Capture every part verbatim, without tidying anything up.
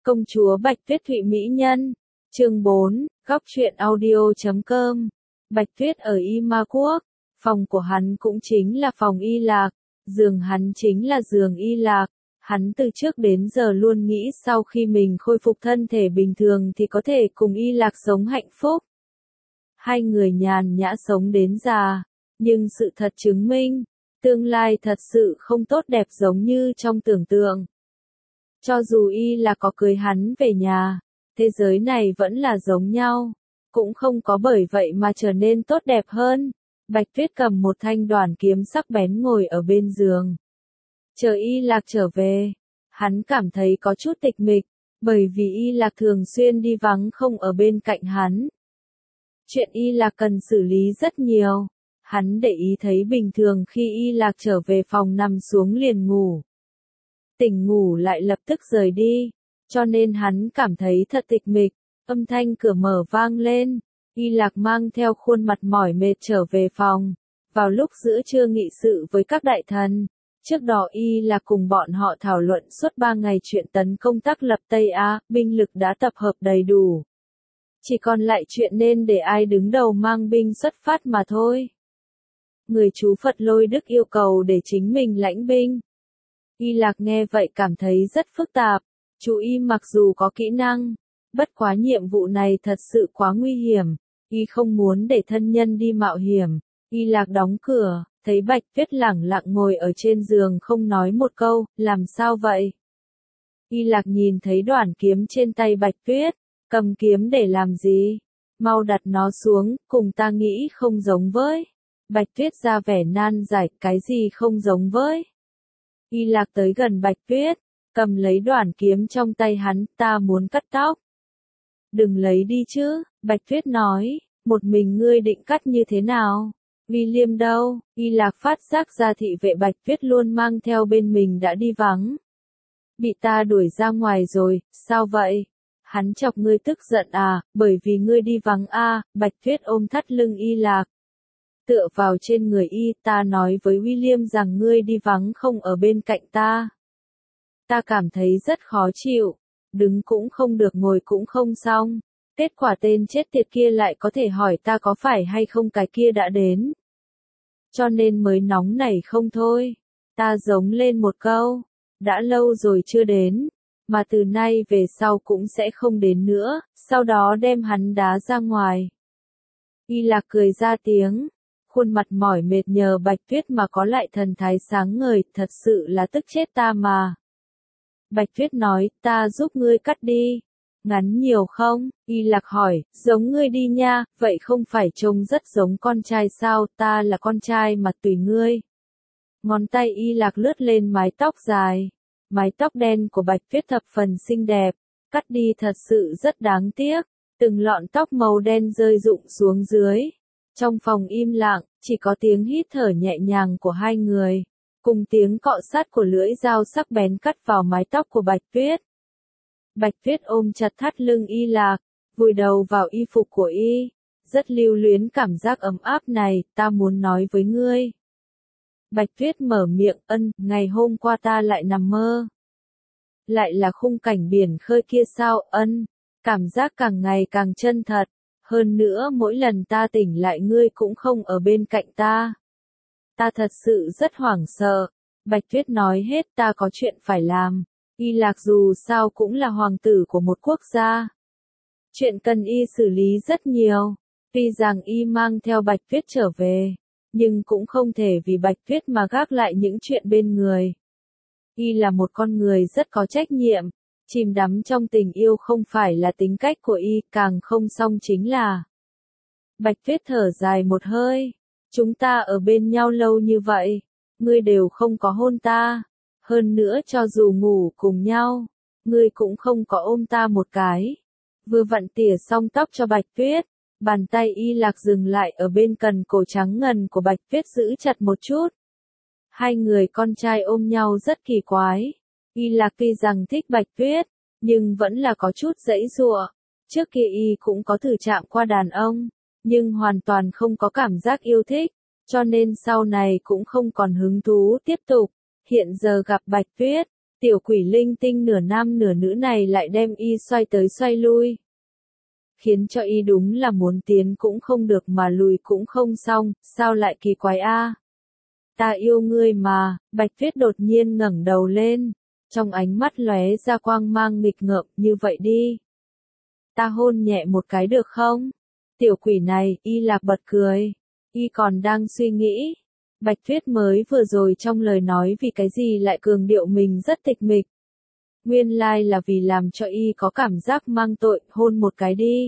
Công chúa Bạch Tuyết Thụy Mỹ Nhân. Chương bốn, góc truyện audio chấm com. Bạch Tuyết ở Y Ma Quốc, phòng của hắn cũng chính là phòng Y Lạc, giường hắn chính là giường Y Lạc. Hắn từ trước đến giờ luôn nghĩ sau khi mình khôi phục thân thể bình thường thì có thể cùng Y Lạc sống hạnh phúc. Hai người nhàn nhã sống đến già, nhưng sự thật chứng minh, tương lai thật sự không tốt đẹp giống như trong tưởng tượng. Cho dù Y Lạc có cưới hắn về nhà, thế giới này vẫn là giống nhau, cũng không có bởi vậy mà trở nên tốt đẹp hơn. Bạch Tuyết cầm một thanh đoản kiếm sắc bén ngồi ở bên giường. Chờ Y Lạc trở về, hắn cảm thấy có chút tịch mịch, bởi vì Y Lạc thường xuyên đi vắng không ở bên cạnh hắn. Chuyện Y Lạc cần xử lý rất nhiều, hắn để ý thấy bình thường khi Y Lạc trở về phòng nằm xuống liền ngủ. Tỉnh ngủ lại lập tức rời đi, cho nên hắn cảm thấy thật tịch mịch. Âm thanh cửa mở vang lên, Y Lạc mang theo khuôn mặt mỏi mệt trở về phòng. Vào lúc giữa trưa nghị sự với các đại thần, trước đó Y Lạc cùng bọn họ thảo luận suốt ba ngày chuyện tấn công tác lập Tây Á, binh lực đã tập hợp đầy đủ. Chỉ còn lại chuyện nên để ai đứng đầu mang binh xuất phát mà thôi. Người chú Phật Lôi Đức yêu cầu để chính mình lãnh binh. Y Lạc nghe vậy cảm thấy rất phức tạp, chú Y mặc dù có kỹ năng, bất quá nhiệm vụ này thật sự quá nguy hiểm, Y không muốn để thân nhân đi mạo hiểm. Y Lạc đóng cửa, thấy Bạch Tuyết lẳng lặng ngồi ở trên giường không nói một câu, làm sao vậy? Y Lạc nhìn thấy đoản kiếm trên tay Bạch Tuyết, cầm kiếm để làm gì? Mau đặt nó xuống, cùng ta nghĩ không giống với. Bạch Tuyết ra vẻ nan giải, cái gì không giống với? Y Lạc tới gần Bạch Tuyết, cầm lấy đoản kiếm trong tay hắn, ta muốn cắt tóc. Đừng lấy đi chứ, Bạch Tuyết nói, một mình ngươi định cắt như thế nào? William đâu? Y Lạc phát giác ra thị vệ Bạch Tuyết luôn mang theo bên mình đã đi vắng. Bị ta đuổi ra ngoài rồi, sao vậy? Hắn chọc ngươi tức giận à, bởi vì ngươi đi vắng à, Bạch Tuyết ôm thắt lưng Y Lạc. Tựa vào trên người Y, ta nói với William rằng ngươi đi vắng không ở bên cạnh ta. Ta cảm thấy rất khó chịu, đứng cũng không được ngồi cũng không xong. Kết quả tên chết tiệt kia lại có thể hỏi ta có phải hay không cái kia đã đến. Cho nên mới nóng nảy không thôi. Ta giống lên một câu, đã lâu rồi chưa đến, mà từ nay về sau cũng sẽ không đến nữa, sau đó đem hắn đá ra ngoài. Y Lạc cười ra tiếng, khuôn mặt mỏi mệt nhờ Bạch Tuyết mà có lại thần thái sáng ngời, thật sự là tức chết ta mà. Bạch Tuyết nói, ta giúp ngươi cắt đi. Ngắn nhiều không? Y Lạc hỏi, giống ngươi đi nha, vậy không phải trông rất giống con trai sao, ta là con trai mà tùy ngươi. Ngón tay Y Lạc lướt lên mái tóc dài. Mái tóc đen của Bạch Tuyết thập phần xinh đẹp, cắt đi thật sự rất đáng tiếc, từng lọn tóc màu đen rơi rụng xuống dưới. Trong phòng im lặng, chỉ có tiếng hít thở nhẹ nhàng của hai người, cùng tiếng cọ sát của lưỡi dao sắc bén cắt vào mái tóc của Bạch Tuyết. Bạch Tuyết ôm chặt thắt lưng Y Lạc, vùi đầu vào y phục của Y, rất lưu luyến cảm giác ấm áp này, ta muốn nói với ngươi. Bạch Tuyết mở miệng, ân, ngày hôm qua ta lại nằm mơ. Lại là khung cảnh biển khơi kia sao, ân, cảm giác càng ngày càng chân thật, hơn nữa mỗi lần ta tỉnh lại ngươi cũng không ở bên cạnh ta. Ta thật sự rất hoảng sợ. Bạch Tuyết nói hết, ta có chuyện phải làm. Y Lạc dù sao cũng là hoàng tử của một quốc gia. Chuyện cần Y xử lý rất nhiều, tuy rằng Y mang theo Bạch Tuyết trở về, nhưng cũng không thể vì Bạch Tuyết mà gác lại những chuyện bên người. Y là một con người rất có trách nhiệm, chìm đắm trong tình yêu không phải là tính cách của Y, càng không xong chính là. Bạch Tuyết thở dài một hơi, chúng ta ở bên nhau lâu như vậy, ngươi đều không có hôn ta, hơn nữa cho dù ngủ cùng nhau, ngươi cũng không có ôm ta một cái. Vừa vặn tỉa xong tóc cho Bạch Tuyết, bàn tay Y Lạc dừng lại ở bên cần cổ trắng ngần của Bạch Tuyết giữ chặt một chút. Hai người con trai ôm nhau rất kỳ quái. Y Lạc tuy rằng thích Bạch Tuyết, nhưng vẫn là có chút giãy giụa. Trước kia Y cũng có thử chạm qua đàn ông, nhưng hoàn toàn không có cảm giác yêu thích, cho nên sau này cũng không còn hứng thú tiếp tục. Hiện giờ gặp Bạch Tuyết, Tiểu quỷ linh tinh nửa nam nửa nữ này lại đem y xoay tới xoay lui. Khiến cho y đúng là muốn tiến cũng không được mà lùi cũng không xong, sao lại kỳ quái a? Ta yêu ngươi mà, Bạch Tuyết đột nhiên ngẩng đầu lên, trong ánh mắt lóe ra quang mang nghịch ngợm, như vậy đi. Ta hôn nhẹ một cái được không? Tiểu quỷ này, y lạc bật cười, y còn đang suy nghĩ. Bạch Tuyết mới vừa rồi trong lời nói vì cái gì lại cường điệu mình rất tịch mịch. Nguyên lai là vì làm cho y có cảm giác mang tội, hôn một cái đi.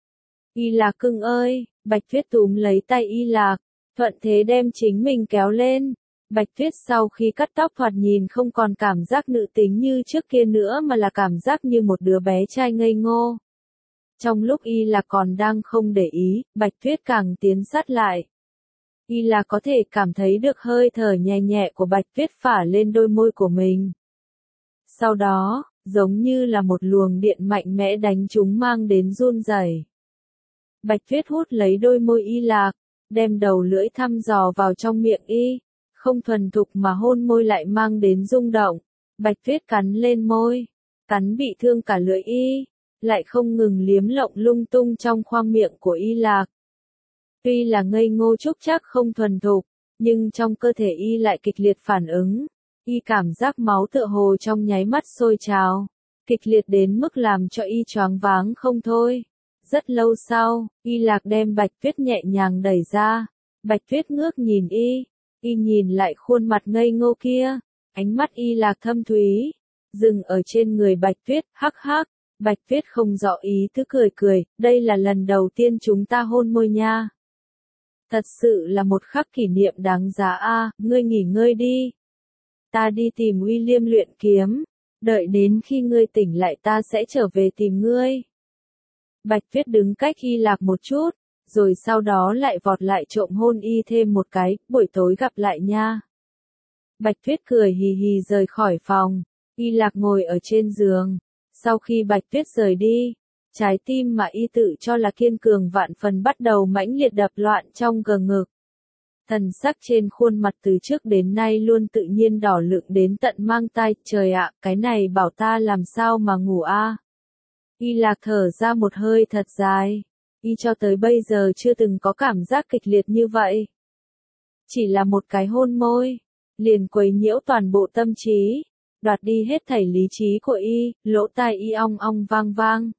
Y Lạc cưng ơi, Bạch Tuyết túm lấy tay Y Lạc, thuận thế đem chính mình kéo lên. Bạch Tuyết sau khi cắt tóc thoạt nhìn không còn cảm giác nữ tính như trước kia nữa mà là cảm giác như một đứa bé trai ngây ngô. Trong lúc Y Lạc còn đang không để ý, Bạch Tuyết càng tiến sát lại. Y Lạc có thể cảm thấy được hơi thở nhẹ nhẹ của Bạch Tuyết phả lên đôi môi của mình. Sau đó, giống như là một luồng điện mạnh mẽ đánh chúng mang đến run rẩy. Bạch Tuyết hút lấy đôi môi Y Lạc, đem đầu lưỡi thăm dò vào trong miệng y, không thuần thục mà hôn môi lại mang đến rung động. Bạch Tuyết cắn lên môi, cắn bị thương cả lưỡi y, lại không ngừng liếm lộng lung tung trong khoang miệng của Y Lạc. Tuy là ngây ngô trúc chắc không thuần thục, nhưng trong cơ thể y lại kịch liệt phản ứng. Y cảm giác máu tựa hồ trong nháy mắt sôi trào, kịch liệt đến mức làm cho y choáng váng không thôi. Rất lâu sau, Y Lạc đem Bạch Tuyết nhẹ nhàng đẩy ra. Bạch Tuyết ngước nhìn y, y nhìn lại khuôn mặt ngây ngô kia, ánh mắt Y Lạc thâm thúy, dừng ở trên người Bạch Tuyết, hắc hắc. Bạch Tuyết không rõ ý tứ cười cười, đây là lần đầu tiên chúng ta hôn môi nha. Thật sự là một khắc kỷ niệm đáng giá a, ngươi nghỉ ngơi đi. Ta đi tìm William luyện kiếm, đợi đến khi ngươi tỉnh lại ta sẽ trở về tìm ngươi. Bạch Tuyết đứng cách Y Lạc một chút, rồi sau đó lại vọt lại trộm hôn y thêm một cái, buổi tối gặp lại nha. Bạch Tuyết cười hì hì rời khỏi phòng, Y Lạc ngồi ở trên giường. Sau khi Bạch Tuyết rời đi, trái tim mà y tự cho là kiên cường vạn phần bắt đầu mãnh liệt đập loạn trong gờ ngực. Thần sắc trên khuôn mặt từ trước đến nay luôn tự nhiên đỏ lựng đến tận mang tai, trời ạ, cái này bảo ta làm sao mà ngủ a? Y Lạc thở ra một hơi thật dài, y cho tới bây giờ chưa từng có cảm giác kịch liệt như vậy. Chỉ là một cái hôn môi, liền quấy nhiễu toàn bộ tâm trí, đoạt đi hết thảy lý trí của y, lỗ tai y ong ong vang vang.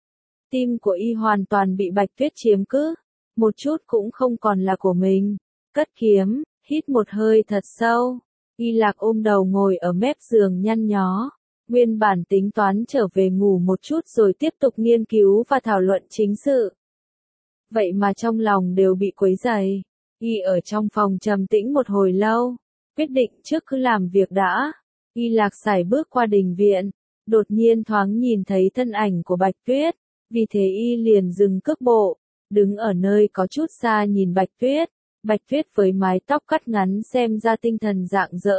Tim của y hoàn toàn bị Bạch Tuyết chiếm cứ, một chút cũng không còn là của mình. Cất kiếm, hít một hơi thật sâu, Y Lạc ôm đầu ngồi ở mép giường nhăn nhó, nguyên bản tính toán trở về ngủ một chút rồi tiếp tục nghiên cứu và thảo luận chính sự. Vậy mà trong lòng đều bị quấy rầy, y ở trong phòng trầm tĩnh một hồi lâu, quyết định trước cứ làm việc đã. Y Lạc sải bước qua đình viện, đột nhiên thoáng nhìn thấy thân ảnh của Bạch Tuyết, vì thế y liền dừng cước bộ, đứng ở nơi có chút xa nhìn Bạch Tuyết. Bạch Tuyết với mái tóc cắt ngắn xem ra tinh thần rạng rỡ.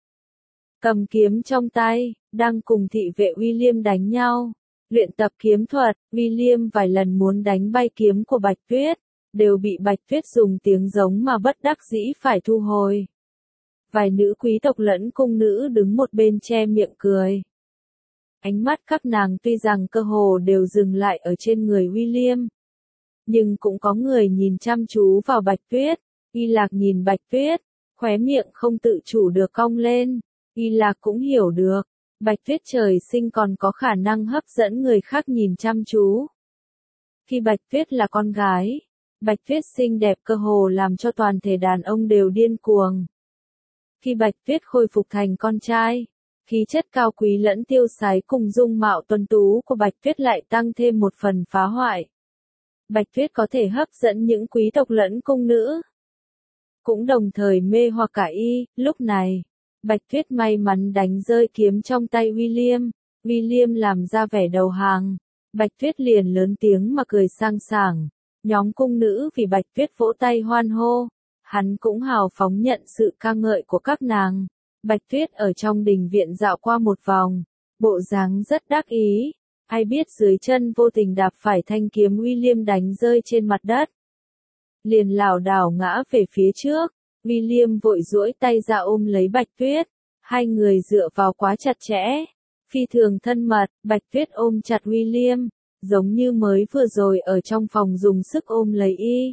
Cầm kiếm trong tay, đang cùng thị vệ William đánh nhau. Luyện tập kiếm thuật, William vài lần muốn đánh bay kiếm của Bạch Tuyết, đều bị Bạch Tuyết dùng tiếng giống mà bất đắc dĩ phải thu hồi. Vài nữ quý tộc lẫn cung nữ đứng một bên che miệng cười. Ánh mắt các nàng tuy rằng cơ hồ đều dừng lại ở trên người William, nhưng cũng có người nhìn chăm chú vào Bạch Tuyết. Y Lạc nhìn Bạch Tuyết, khóe miệng không tự chủ được cong lên. Y Lạc cũng hiểu được, Bạch Tuyết trời sinh còn có khả năng hấp dẫn người khác nhìn chăm chú. Khi Bạch Tuyết là con gái, Bạch Tuyết xinh đẹp cơ hồ làm cho toàn thể đàn ông đều điên cuồng. Khi Bạch Tuyết khôi phục thành con trai, khí chất cao quý lẫn tiêu sái cùng dung mạo tuấn tú của Bạch Tuyết lại tăng thêm một phần phá hoại. Bạch Tuyết có thể hấp dẫn những quý tộc lẫn cung nữ, cũng đồng thời mê hoặc cả y. Lúc này, Bạch Tuyết may mắn đánh rơi kiếm trong tay William. William làm ra vẻ đầu hàng, Bạch Tuyết liền lớn tiếng mà cười sang sảng. Nhóm cung nữ vì Bạch Tuyết vỗ tay hoan hô, hắn cũng hào phóng nhận sự ca ngợi của các nàng. Bạch Tuyết ở trong đình viện dạo qua một vòng, bộ dáng rất đắc ý. Ai biết dưới chân vô tình đạp phải thanh kiếm William đánh rơi trên mặt đất, liền lảo đảo ngã về phía trước. William vội duỗi tay ra ôm lấy Bạch Tuyết, Hai người dựa vào quá chặt chẽ, phi thường thân mật, Bạch Tuyết ôm chặt William, giống như mới vừa rồi ở trong phòng dùng sức ôm lấy y.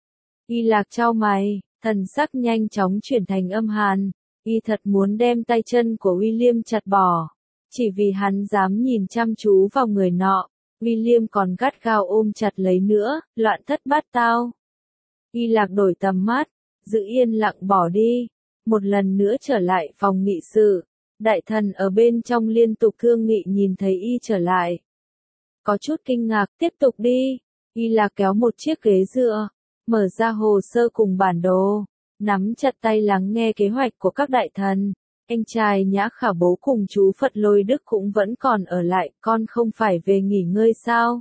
Y Lạc chau mày, thần sắc nhanh chóng chuyển thành âm hàn, y thật muốn đem tay chân của William chặt bỏ, chỉ vì hắn dám nhìn chăm chú vào người nọ. William còn gắt gao ôm chặt lấy nữa, loạn thất bát tao. Y Lạc đổi tầm mắt, giữ yên lặng bỏ đi, một lần nữa trở lại phòng nghị sự. Đại thần ở bên trong liên tục thương nghị nhìn thấy y trở lại. Có chút kinh ngạc, tiếp tục đi. Y Lạc kéo một chiếc ghế dựa, mở ra hồ sơ cùng bản đồ, nắm chặt tay lắng nghe kế hoạch của các đại thần. Anh trai Nhã Khả Bố cùng chú Phật Lôi Đức cũng vẫn còn ở lại, con không phải về nghỉ ngơi sao?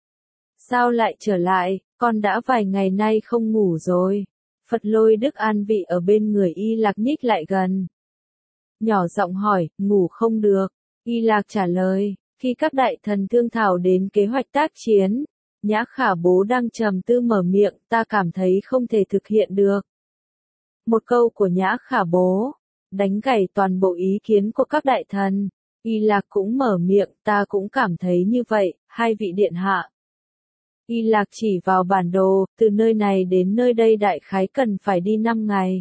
Sao lại trở lại, con đã vài ngày nay không ngủ rồi. Phật Lôi Đức an vị ở bên người Y Lạc nhích lại gần. Nhỏ giọng hỏi, ngủ không được. Y Lạc trả lời, khi các đại thần thương thảo đến kế hoạch tác chiến, Nhã Khả Bố đang trầm tư mở miệng, ta cảm thấy không thể thực hiện được. Một câu của Nhã Khả Bố đánh gãy toàn bộ ý kiến của các đại thần. Y Lạc cũng mở miệng, ta cũng cảm thấy như vậy, hai vị điện hạ. Y Lạc chỉ vào bản đồ, từ nơi này đến nơi đây đại khái cần phải đi năm ngày.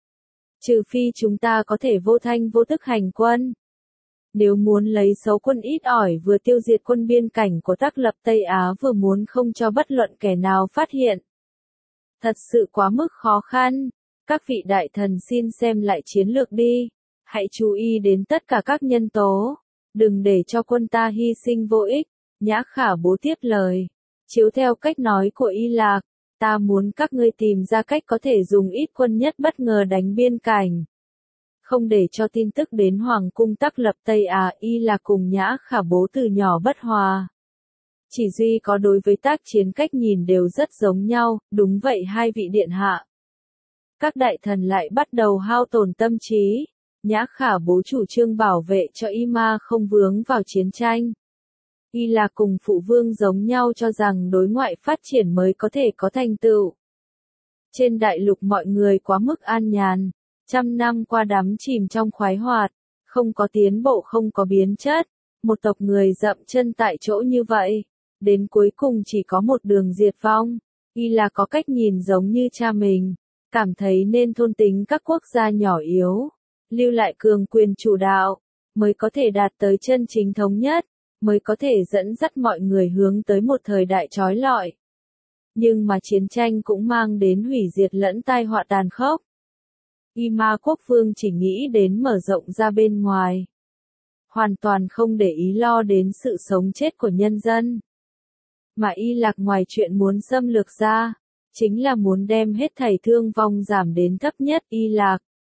Trừ phi chúng ta có thể vô thanh vô tức hành quân. Nếu muốn lấy xấu quân ít ỏi vừa tiêu diệt quân biên cảnh của Tác Lập Tây Á vừa muốn không cho bất luận kẻ nào phát hiện. Thật sự quá mức khó khăn. Các vị đại thần xin xem lại chiến lược đi. Hãy chú ý đến tất cả các nhân tố. Đừng để cho quân ta hy sinh vô ích. Nhã Khả Bố tiếp lời. Chiếu theo cách nói của Y Lạc, ta muốn các ngươi tìm ra cách có thể dùng ít quân nhất bất ngờ đánh biên cảnh. Không để cho tin tức đến Hoàng cung Tác Lập Tây Á. Y Lạc cùng Nhã Khả Bố từ nhỏ bất hòa. Chỉ duy có đối với tác chiến cách nhìn đều rất giống nhau, đúng vậy hai vị điện hạ. Các đại thần lại bắt đầu hao tổn tâm trí. Nhã Khả Bố chủ trương bảo vệ cho Y Ma không vướng vào chiến tranh. Y Lạc cùng phụ vương giống nhau cho rằng đối ngoại phát triển mới có thể có thành tựu. Trên đại lục mọi người quá mức an nhàn, trăm năm qua đắm chìm trong khoái hoạt, không có tiến bộ không có biến chất, một tộc người dậm chân tại chỗ như vậy, đến cuối cùng chỉ có một đường diệt vong. Y Lạc có cách nhìn giống như cha mình, cảm thấy nên thôn tính các quốc gia nhỏ yếu, lưu lại cường quyền chủ đạo, mới có thể đạt tới chân chính thống nhất, mới có thể dẫn dắt mọi người hướng tới một thời đại chói lọi. Nhưng mà chiến tranh cũng mang đến hủy diệt lẫn tai họa tàn khốc. Y Ma quốc vương chỉ nghĩ đến mở rộng ra bên ngoài, hoàn toàn không để ý lo đến sự sống chết của nhân dân. Mà Y Lạc ngoài chuyện muốn xâm lược ra, chính là muốn đem hết thảy thương vong giảm đến thấp nhất. Y Lạc,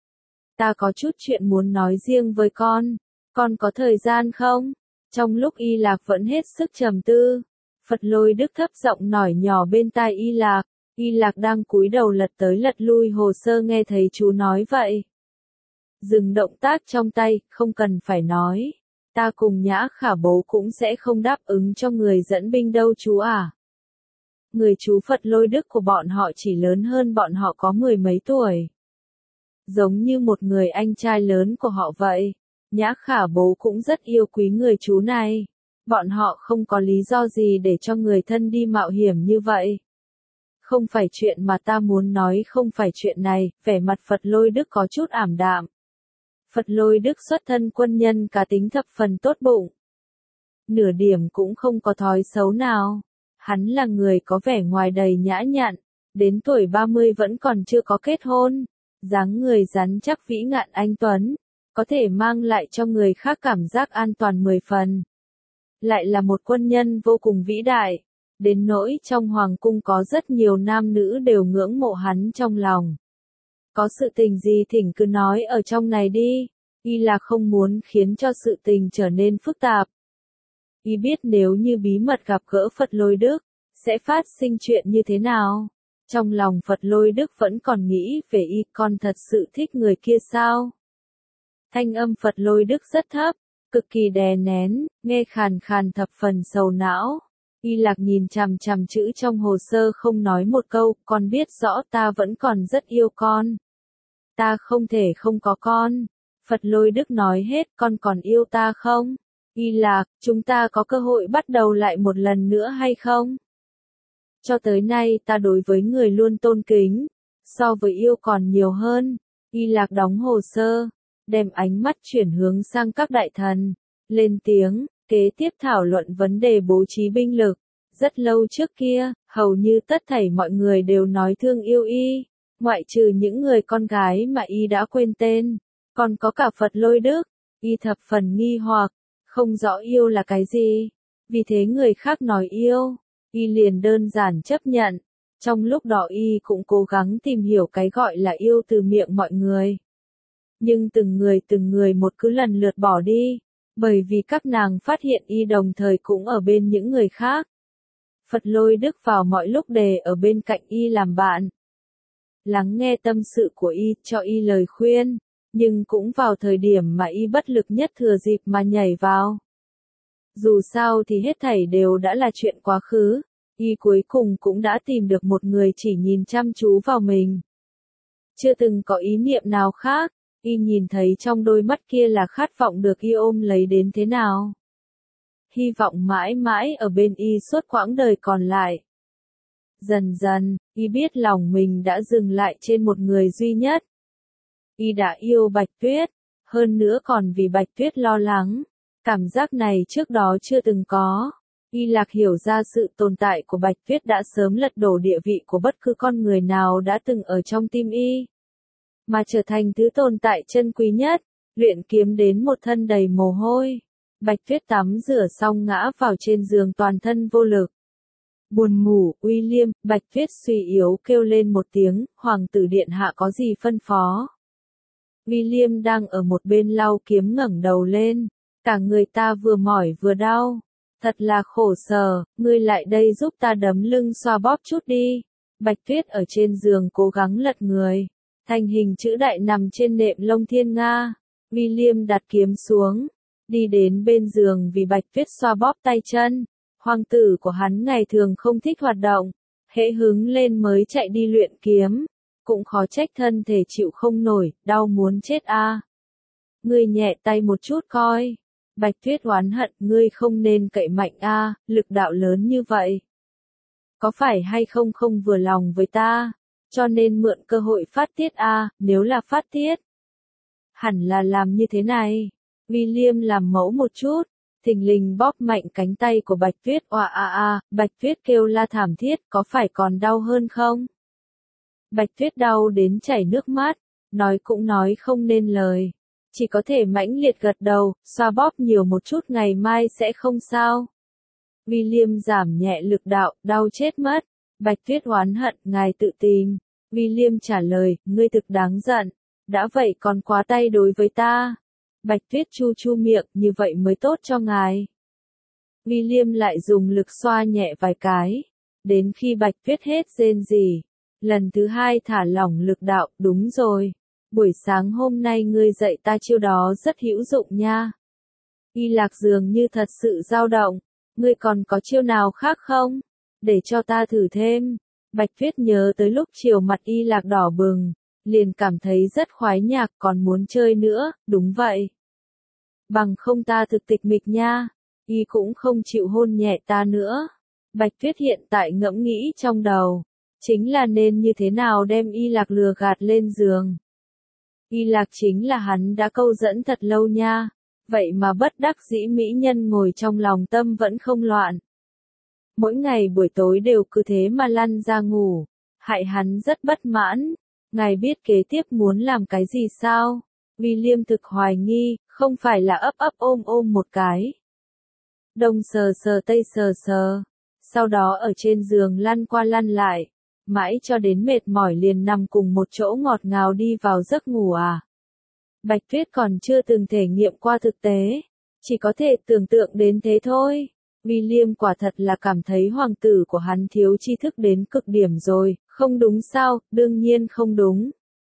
ta có chút chuyện muốn nói riêng với con, con có thời gian không? Trong lúc Y Lạc vẫn hết sức trầm tư, Phật Lôi Đức thấp giọng nói nhỏ bên tai Y Lạc. Y Lạc đang cúi đầu lật tới lật lui hồ sơ nghe thấy chú nói vậy. Dừng động tác trong tay, không cần phải nói. Ta cùng Nhã Khả Bố cũng sẽ không đáp ứng cho người dẫn binh đâu chú à. Người chú Phật Lôi Đức của bọn họ chỉ lớn hơn bọn họ có mười mấy tuổi. Giống như một người anh trai lớn của họ vậy. Nhã Khả Bố cũng rất yêu quý người chú này. Bọn họ không có lý do gì để cho người thân đi mạo hiểm như vậy. Không phải chuyện mà ta muốn nói, không phải chuyện này. Vẻ mặt Phật Lôi Đức có chút ảm đạm. Phật Lôi Đức xuất thân quân nhân, cá tính thập phần tốt bụng. Nửa điểm cũng không có thói xấu nào. Hắn là người có vẻ ngoài đầy nhã nhặn, đến tuổi ba mươi vẫn còn chưa có kết hôn. Dáng người rắn chắc vĩ ngạn anh tuấn, có thể mang lại cho người khác cảm giác an toàn mười phần. Lại là một quân nhân vô cùng vĩ đại, đến nỗi trong hoàng cung có rất nhiều nam nữ đều ngưỡng mộ hắn trong lòng. Có sự tình gì thỉnh cứ nói ở trong này đi. Y là không muốn khiến cho sự tình trở nên phức tạp. Y biết nếu như bí mật gặp gỡ Phật Lôi Đức, sẽ phát sinh chuyện như thế nào. Trong lòng Phật Lôi Đức vẫn còn nghĩ về Y, con thật sự thích người kia sao? Thanh âm Phật Lôi Đức rất thấp, cực kỳ đè nén, nghe khàn khàn thập phần sầu não. Y Lạc nhìn chằm chằm chữ trong hồ sơ không nói một câu, con biết rõ ta vẫn còn rất yêu con. Ta không thể không có con. Phật Lôi Đức nói hết, con còn yêu ta không? Y Lạc, chúng ta có cơ hội bắt đầu lại một lần nữa hay không? Cho tới nay ta đối với người luôn tôn kính, so với yêu còn nhiều hơn. Y Lạc đóng hồ sơ, đem ánh mắt chuyển hướng sang các đại thần, lên tiếng, kế tiếp thảo luận vấn đề bố trí binh lực. Rất lâu trước kia, hầu như tất thảy mọi người đều nói thương yêu y, ngoại trừ những người con gái mà y đã quên tên, còn có cả Phật Lôi Đức. Y thập phần nghi hoặc, không rõ yêu là cái gì, vì thế người khác nói yêu, y liền đơn giản chấp nhận. Trong lúc đó y cũng cố gắng tìm hiểu cái gọi là yêu từ miệng mọi người. Nhưng từng người từng người một cứ lần lượt bỏ đi, bởi vì các nàng phát hiện y đồng thời cũng ở bên những người khác. Phật Lôi Đức vào mọi lúc đề ở bên cạnh y làm bạn, lắng nghe tâm sự của y, cho y lời khuyên, nhưng cũng vào thời điểm mà y bất lực nhất thừa dịp mà nhảy vào. Dù sao thì hết thảy đều đã là chuyện quá khứ, y cuối cùng cũng đã tìm được một người chỉ nhìn chăm chú vào mình. Chưa từng có ý niệm nào khác, y nhìn thấy trong đôi mắt kia là khát vọng được y ôm lấy đến thế nào. Hy vọng mãi mãi ở bên y suốt quãng đời còn lại. Dần dần, y biết lòng mình đã dừng lại trên một người duy nhất. Y đã yêu Bạch Tuyết, hơn nữa còn vì Bạch Tuyết lo lắng. Cảm giác này trước đó chưa từng có. Y Lạc hiểu ra sự tồn tại của Bạch Tuyết đã sớm lật đổ địa vị của bất cứ con người nào đã từng ở trong tim y, mà trở thành thứ tồn tại chân quý nhất, luyện kiếm đến một thân đầy mồ hôi. Bạch Tuyết tắm rửa xong ngã vào trên giường toàn thân vô lực. Buồn ngủ, William, Bạch Tuyết suy yếu kêu lên một tiếng, hoàng tử điện hạ có gì phân phó. William đang ở một bên lau kiếm ngẩng đầu lên, cả người ta vừa mỏi vừa đau. Thật là khổ sở, ngươi lại đây giúp ta đấm lưng xoa bóp chút đi. Bạch Tuyết ở trên giường cố gắng lật người, thành hình chữ đại nằm trên nệm lông thiên nga. William đặt kiếm xuống, đi đến bên giường vì Bạch Tuyết xoa bóp tay chân. Hoàng tử của hắn ngày thường không thích hoạt động, hễ hứng lên mới chạy đi luyện kiếm, cũng khó trách thân thể chịu không nổi, đau muốn chết a. À. Ngươi nhẹ tay một chút coi. Bạch Tuyết oán hận, ngươi không nên cậy mạnh a, à, lực đạo lớn như vậy. Có phải hay không không vừa lòng với ta, cho nên mượn cơ hội phát tiết a, à, nếu là phát tiết. Hẳn là làm như thế này. William làm mẫu một chút, thình lình bóp mạnh cánh tay của Bạch Tuyết, oa a a, Bạch Tuyết kêu la thảm thiết, có phải còn đau hơn không? Bạch Tuyết đau đến chảy nước mắt, nói cũng nói không nên lời, chỉ có thể mãnh liệt gật đầu, xoa bóp nhiều một chút ngày mai sẽ không sao. William giảm nhẹ lực đạo, đau chết mất. Bạch Tuyết oán hận, ngài tự tìm. William trả lời, ngươi thực đáng giận, đã vậy còn quá tay đối với ta. Bạch Tuyết chu chu miệng, như vậy mới tốt cho ngài. William lại dùng lực xoa nhẹ vài cái, đến khi Bạch Tuyết hết rên rỉ, lần thứ hai thả lỏng lực đạo, đúng rồi. Buổi sáng hôm nay ngươi dạy ta chiêu đó rất hữu dụng nha. Y Lạc dường như thật sự dao động, ngươi còn có chiêu nào khác không? Để cho ta thử thêm. Bạch Tuyết nhớ tới lúc chiều mặt Y Lạc đỏ bừng, liền cảm thấy rất khoái nhạc, còn muốn chơi nữa, đúng vậy. Bằng không ta thực tịch mịch nha, y cũng không chịu hôn nhẹ ta nữa. Bạch Tuyết hiện tại ngẫm nghĩ trong đầu, chính là nên như thế nào đem Y Lạc lừa gạt lên giường. Y Lạc chính là hắn đã câu dẫn thật lâu nha, vậy mà bất đắc dĩ mỹ nhân ngồi trong lòng tâm vẫn không loạn. Mỗi ngày buổi tối đều cứ thế mà lăn ra ngủ, hại hắn rất bất mãn. Ngài biết kế tiếp muốn làm cái gì sao? William thực hoài nghi, không phải là ấp ấp ôm ôm một cái. Đông sờ sờ tây sờ sờ, sau đó ở trên giường lăn qua lăn lại, mãi cho đến mệt mỏi liền nằm cùng một chỗ ngọt ngào đi vào giấc ngủ à. Bạch Tuyết còn chưa từng thể nghiệm qua thực tế, chỉ có thể tưởng tượng đến thế thôi. William quả thật là cảm thấy hoàng tử của hắn thiếu tri thức đến cực điểm rồi, không đúng sao, đương nhiên không đúng.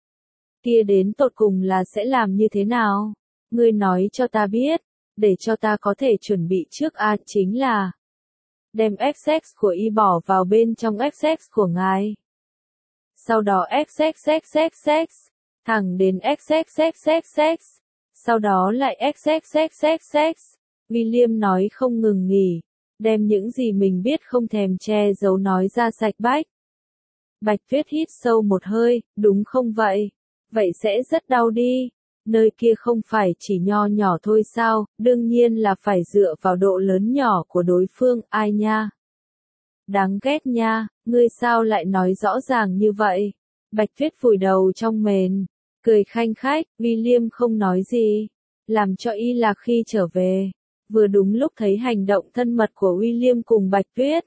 Kia đến tột cùng là sẽ làm như thế nào? Ngươi nói cho ta biết, để cho ta có thể chuẩn bị trước a, à, chính là đem xx của y bỏ vào bên trong xx của ngài. Sau đó xxxxx, thẳng đến xxxxx, sau đó lại xxxxx. William nói không ngừng nghỉ, đem những gì mình biết không thèm che giấu nói ra sạch bách. Bạch Tuyết hít sâu một hơi, đúng không vậy? Vậy sẽ rất đau đi. Nơi kia không phải chỉ nho nhỏ thôi sao, đương nhiên là phải dựa vào độ lớn nhỏ của đối phương, ai nha. Đáng ghét nha, ngươi sao lại nói rõ ràng như vậy? Bạch Tuyết vùi đầu trong mền, cười khanh khách, William không nói gì, làm cho y lạc khi trở về. Vừa đúng lúc thấy hành động thân mật của William cùng Bạch Tuyết.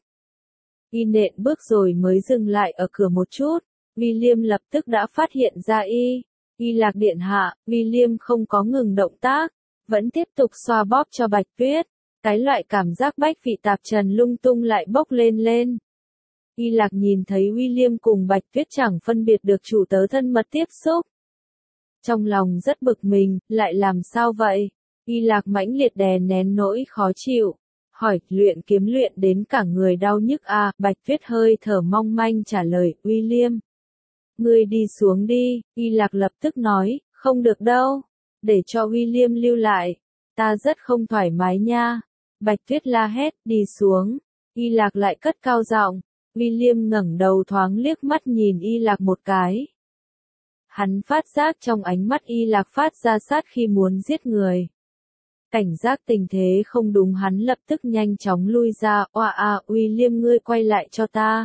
Y nện bước rồi mới dừng lại ở cửa một chút, William lập tức đã phát hiện ra y. Y lạc điện hạ, William không có ngừng động tác, vẫn tiếp tục xoa bóp cho Bạch Tuyết. Cái loại cảm giác bách vị tạp trần lung tung lại bốc lên lên. Y lạc nhìn thấy William cùng Bạch Tuyết chẳng phân biệt được chủ tớ thân mật tiếp xúc. Trong lòng rất bực mình, lại làm sao vậy? Y lạc mãnh liệt đè nén nỗi khó chịu. Hỏi, luyện kiếm luyện đến cả người đau nhức à, Bạch Tuyết hơi thở mong manh trả lời, William. Ngươi đi xuống đi, Y lạc lập tức nói, không được đâu, để cho William lưu lại, ta rất không thoải mái nha. Bạch Tuyết la hét, đi xuống, Y lạc lại cất cao giọng, William ngẩng đầu thoáng liếc mắt nhìn Y lạc một cái. Hắn phát giác trong ánh mắt Y lạc phát ra sát khi muốn giết người. Cảnh giác tình thế không đúng hắn lập tức nhanh chóng lui ra, oa a, William ngươi quay lại cho ta.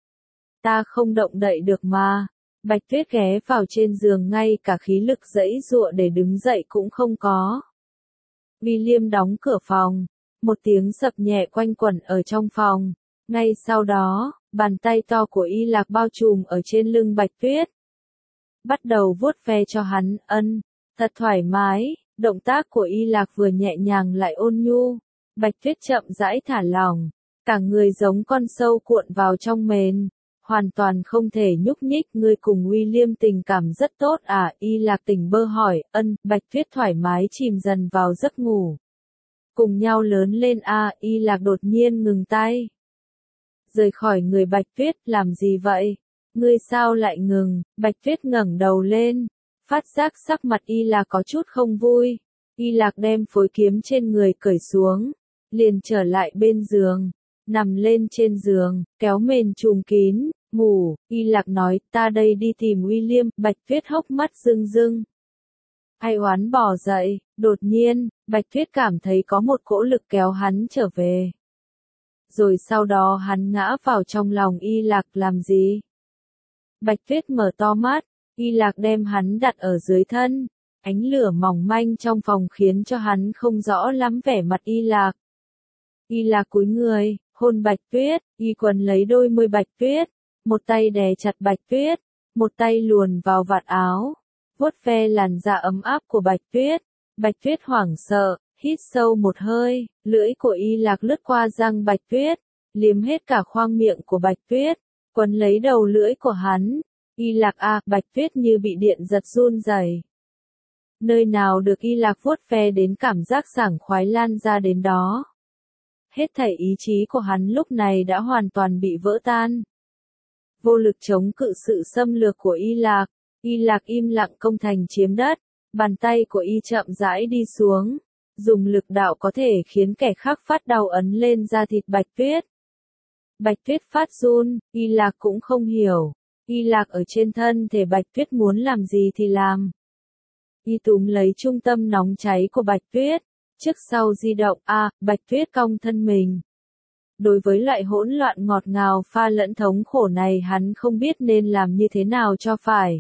Ta không động đậy được mà. Bạch Tuyết ghé vào trên giường ngay cả khí lực giãy giụa để đứng dậy cũng không có. William đóng cửa phòng, một tiếng sập nhẹ quanh quẩn ở trong phòng. Ngay sau đó, bàn tay to của Y lạc bao trùm ở trên lưng Bạch Tuyết. Bắt đầu vuốt ve cho hắn, ân, thật thoải mái. Động tác của Y lạc vừa nhẹ nhàng lại ôn nhu. Bạch Tuyết chậm rãi thả lỏng, cả người giống con sâu cuộn vào trong mền, hoàn toàn không thể nhúc nhích. Ngươi cùng William tình cảm rất tốt à? Y lạc tỉnh bơ hỏi, ân, Bạch Tuyết thoải mái chìm dần vào giấc ngủ. Cùng nhau lớn lên à? Y lạc đột nhiên ngừng tay. Rời khỏi người Bạch Tuyết, làm gì vậy? Ngươi sao lại ngừng? Bạch Tuyết ngẩng đầu lên. Phát giác sắc mặt Y lạc có chút không vui. Y lạc đem phối kiếm trên người cởi xuống, liền trở lại bên giường, nằm lên trên giường, kéo mền trùm kín, ngủ. Y lạc nói, ta đây đi tìm William. Bạch Tuyết hốc mắt rưng rưng. Ai oán bỏ dậy, đột nhiên, Bạch Tuyết cảm thấy có một cỗ lực kéo hắn trở về. Rồi sau đó hắn ngã vào trong lòng Y lạc, làm gì? Bạch Tuyết mở to mắt. Y lạc đem hắn đặt ở dưới thân, ánh lửa mỏng manh trong phòng khiến cho hắn không rõ lắm vẻ mặt Y lạc. Y lạc cúi người, hôn Bạch Tuyết, Y quấn lấy đôi môi Bạch Tuyết, một tay đè chặt Bạch Tuyết, một tay luồn vào vạt áo, vuốt ve làn da ấm áp của Bạch Tuyết. Bạch Tuyết hoảng sợ, hít sâu một hơi, lưỡi của Y lạc lướt qua răng Bạch Tuyết, liếm hết cả khoang miệng của Bạch Tuyết, quấn lấy đầu lưỡi của hắn. Y lạc a, à, Bạch Tuyết như bị điện giật run rẩy. Nơi nào được Y lạc vuốt ve đến cảm giác sảng khoái lan ra đến đó. Hết thảy ý chí của hắn lúc này đã hoàn toàn bị vỡ tan. Vô lực chống cự sự xâm lược của Y lạc, Y lạc im lặng công thành chiếm đất, bàn tay của Y chậm rãi đi xuống, dùng lực đạo có thể khiến kẻ khác phát đau ấn lên da thịt Bạch Tuyết. Bạch Tuyết phát run, Y lạc cũng không hiểu. Y lạc ở trên thân thể Bạch Tuyết muốn làm gì thì làm. Y túm lấy trung tâm nóng cháy của Bạch Tuyết, trước sau di động, a, à, Bạch Tuyết cong thân mình. Đối với loại hỗn loạn ngọt ngào pha lẫn thống khổ này hắn không biết nên làm như thế nào cho phải.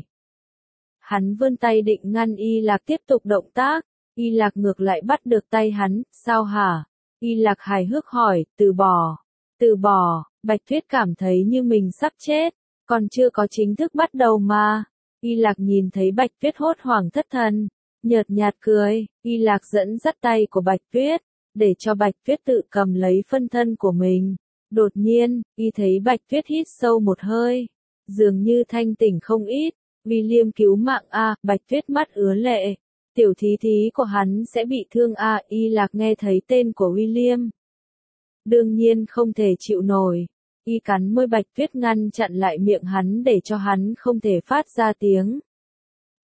Hắn vươn tay định ngăn Y lạc tiếp tục động tác, Y lạc ngược lại bắt được tay hắn, sao hả? Y lạc hài hước hỏi, từ bỏ, từ bỏ. Bạch Tuyết cảm thấy như mình sắp chết. Còn chưa có chính thức bắt đầu mà. Y lạc nhìn thấy Bạch Tuyết hốt hoảng thất thần, nhợt nhạt cười. Y lạc dẫn dắt tay của Bạch Tuyết, để cho Bạch Tuyết tự cầm lấy phân thân của mình. Đột nhiên, Y thấy Bạch Tuyết hít sâu một hơi, dường như thanh tỉnh không ít. William cứu mạng a, à, Bạch Tuyết mắt ứa lệ. Tiểu thí thí của hắn sẽ bị thương a, à, Y lạc nghe thấy tên của William. Đương nhiên không thể chịu nổi. Y cắn môi Bạch Tuyết ngăn chặn lại miệng hắn để cho hắn không thể phát ra tiếng.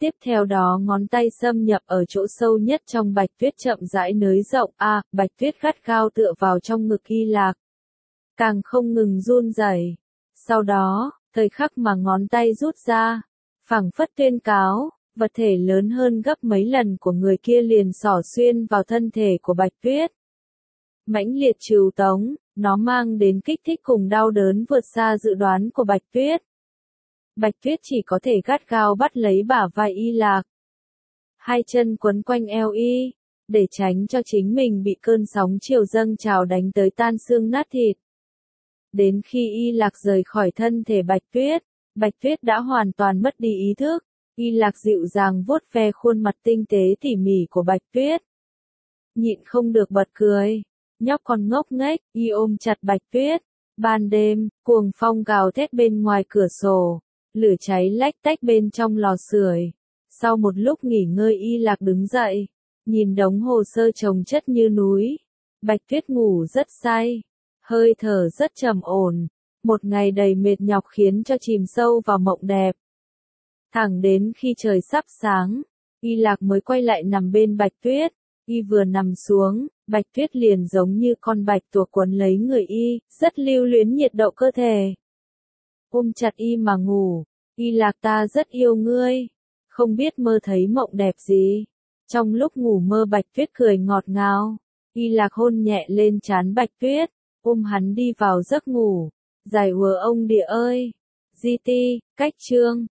Tiếp theo đó ngón tay xâm nhập ở chỗ sâu nhất trong Bạch Tuyết chậm rãi nới rộng, a, à, Bạch Tuyết gắt gao tựa vào trong ngực Y Lạc, càng không ngừng run rẩy. Sau đó, thời khắc mà ngón tay rút ra, phảng phất tuyên cáo, vật thể lớn hơn gấp mấy lần của người kia liền xỏ xuyên vào thân thể của Bạch Tuyết. Mãnh liệt trừu tống, nó mang đến kích thích cùng đau đớn vượt xa dự đoán của Bạch Tuyết. Bạch Tuyết chỉ có thể gắt gao bắt lấy bả vai Y Lạc, hai chân quấn quanh eo y, để tránh cho chính mình bị cơn sóng chiều dâng trào đánh tới tan xương nát thịt. Đến khi Y Lạc rời khỏi thân thể Bạch Tuyết, Bạch Tuyết đã hoàn toàn mất đi ý thức. Y Lạc dịu dàng vuốt ve khuôn mặt tinh tế tỉ mỉ của Bạch Tuyết, nhịn không được bật cười. Nhóc con ngốc nghếch, Y ôm chặt Bạch Tuyết. Ban đêm, cuồng phong gào thét bên ngoài cửa sổ, lửa cháy lách tách bên trong lò sưởi. Sau một lúc nghỉ ngơi Y Lạc đứng dậy, nhìn đống hồ sơ chồng chất như núi. Bạch Tuyết ngủ rất say, hơi thở rất trầm ổn. Một ngày đầy mệt nhọc khiến cho chìm sâu vào mộng đẹp. Thẳng đến khi trời sắp sáng, Y Lạc mới quay lại nằm bên Bạch Tuyết. Y vừa nằm xuống, Bạch Tuyết liền giống như con bạch tuộc quấn lấy người Y, rất lưu luyến nhiệt độ cơ thể. Ôm chặt Y mà ngủ, Y Lạc ta rất yêu ngươi, không biết mơ thấy mộng đẹp gì. Trong lúc ngủ mơ Bạch Tuyết cười ngọt ngào, Y Lạc hôn nhẹ lên trán Bạch Tuyết, ôm hắn đi vào giấc ngủ. Giải ùa ông địa ơi! giê tê, cách chương